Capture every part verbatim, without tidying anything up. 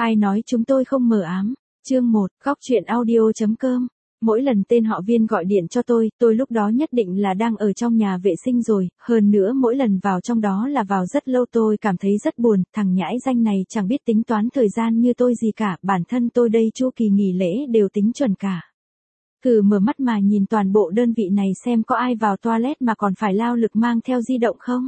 Ai nói chúng tôi không mờ ám? Chương một, góc chuyện audio.com. Mỗi lần tên họ Viên gọi điện cho tôi, tôi lúc đó nhất định là đang ở trong nhà vệ sinh rồi, hơn nữa mỗi lần vào trong đó là vào rất lâu, tôi cảm thấy rất buồn, thằng nhãi danh này chẳng biết tính toán thời gian như tôi gì cả, bản thân tôi đây chu kỳ nghỉ lễ đều tính chuẩn cả. Thử mở mắt mà nhìn toàn bộ đơn vị này xem có ai vào toilet mà còn phải lao lực mang theo di động không?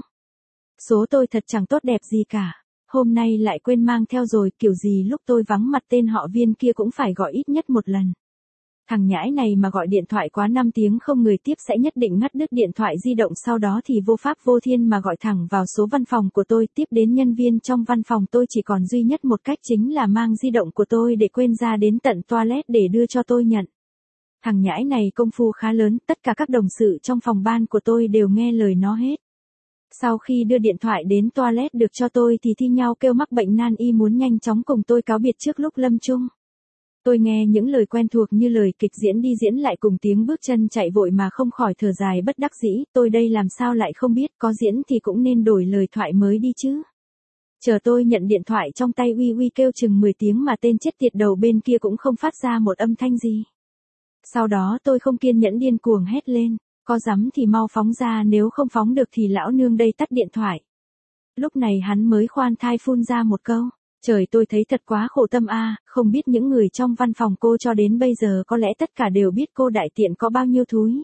Số tôi thật chẳng tốt đẹp gì cả. Hôm nay lại quên mang theo rồi, kiểu gì lúc tôi vắng mặt tên họ Viên kia cũng phải gọi ít nhất một lần. Thằng nhãi này mà gọi điện thoại quá năm tiếng không người tiếp sẽ nhất định ngắt đứt điện thoại di động, sau đó thì vô pháp vô thiên mà gọi thẳng vào số văn phòng của tôi, tiếp đến nhân viên trong văn phòng tôi chỉ còn duy nhất một cách, chính là mang di động của tôi để quên ra đến tận toilet để đưa cho tôi nhận. Thằng nhãi này công phu khá lớn, tất cả các đồng sự trong phòng ban của tôi đều nghe lời nó hết. Sau khi đưa điện thoại đến toilet được cho tôi thì thi nhau kêu mắc bệnh nan y muốn nhanh chóng cùng tôi cáo biệt trước lúc lâm chung. Tôi nghe những lời quen thuộc như lời kịch diễn đi diễn lại cùng tiếng bước chân chạy vội mà không khỏi thở dài bất đắc dĩ, tôi đây làm sao lại không biết, có diễn thì cũng nên đổi lời thoại mới đi chứ. Chờ tôi nhận điện thoại trong tay uy uy kêu chừng mười tiếng mà tên chết tiệt đầu bên kia cũng không phát ra một âm thanh gì. Sau đó tôi không kiên nhẫn điên cuồng hét lên, có dám thì mau phóng ra, nếu không phóng được thì lão nương đây tắt điện thoại. Lúc này hắn mới khoan thai phun ra một câu, trời, tôi thấy thật quá khổ tâm a, không biết những người trong văn phòng cô cho đến bây giờ có lẽ tất cả đều biết cô đại tiện có bao nhiêu thúi.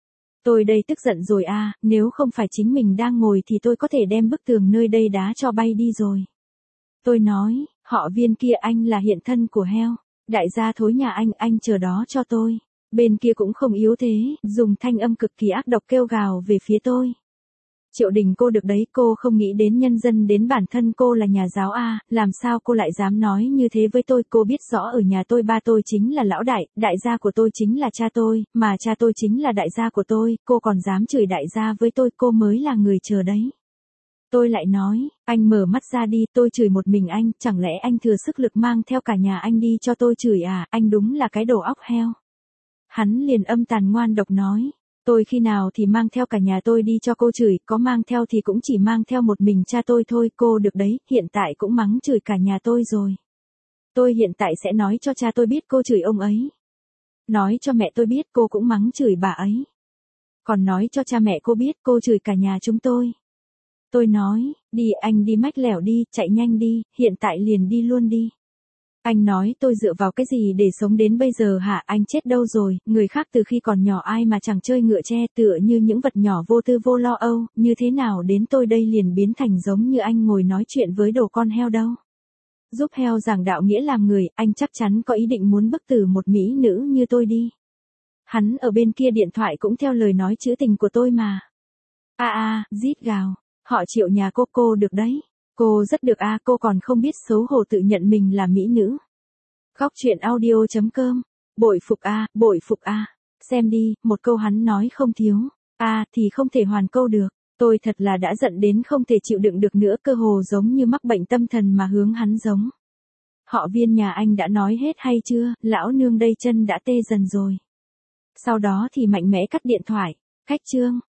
Tôi đây tức giận rồi a, nếu không phải chính mình đang ngồi thì tôi có thể đem bức tường nơi đây đá cho bay đi rồi. Tôi nói, họ Viên kia anh là hiện thân của heo, đại gia thối nhà anh, anh chờ đó cho tôi. Bên kia cũng không yếu thế, dùng thanh âm cực kỳ ác độc kêu gào về phía tôi. Triệu Đình cô được đấy, cô không nghĩ đến nhân dân đến bản thân cô là nhà giáo a, làm sao cô lại dám nói như thế với tôi, cô biết rõ ở nhà tôi ba tôi chính là lão đại, đại gia của tôi chính là cha tôi, mà cha tôi chính là đại gia của tôi, cô còn dám chửi đại gia với tôi, cô mới là người chờ đấy. Tôi lại nói, anh mở mắt ra đi, tôi chửi một mình anh, chẳng lẽ anh thừa sức lực mang theo cả nhà anh đi cho tôi chửi à, anh đúng là cái đồ óc heo. Hắn liền âm tàn ngoan độc nói, tôi khi nào thì mang theo cả nhà tôi đi cho cô chửi, có mang theo thì cũng chỉ mang theo một mình cha tôi thôi, cô được đấy, hiện tại cũng mắng chửi cả nhà tôi rồi. Tôi hiện tại sẽ nói cho cha tôi biết cô chửi ông ấy. Nói cho mẹ tôi biết cô cũng mắng chửi bà ấy. Còn nói cho cha mẹ cô biết cô chửi cả nhà chúng tôi. Tôi nói, đi anh đi mách lẻo đi, chạy nhanh đi, hiện tại liền đi luôn đi. Anh nói tôi dựa vào cái gì để sống đến bây giờ hả, anh chết đâu rồi, người khác từ khi còn nhỏ ai mà chẳng chơi ngựa tre, tựa như những vật nhỏ vô tư vô lo âu, như thế nào đến tôi đây liền biến thành giống như anh ngồi nói chuyện với đồ con heo đâu. Giúp heo giảng đạo nghĩa làm người, anh chắc chắn có ý định muốn bức tử một mỹ nữ như tôi đi. Hắn ở bên kia điện thoại cũng theo lời nói trữ tình của tôi mà. A a, rít gào, họ Triệu nhà cô cô được đấy. Cô rất được a, à, cô còn không biết xấu hổ tự nhận mình là mỹ nữ. Góc chuyện audio.com. Bội phục a, à, bội phục a. À. Xem đi, một câu hắn nói không thiếu. A à, thì không thể hoàn câu được. Tôi thật là đã giận đến không thể chịu đựng được nữa, cơ hồ giống như mắc bệnh tâm thần mà hướng hắn giống. Họ Viên nhà anh đã nói hết hay chưa, lão nương đây chân đã tê dần rồi. Sau đó thì mạnh mẽ cắt điện thoại. Khách trương.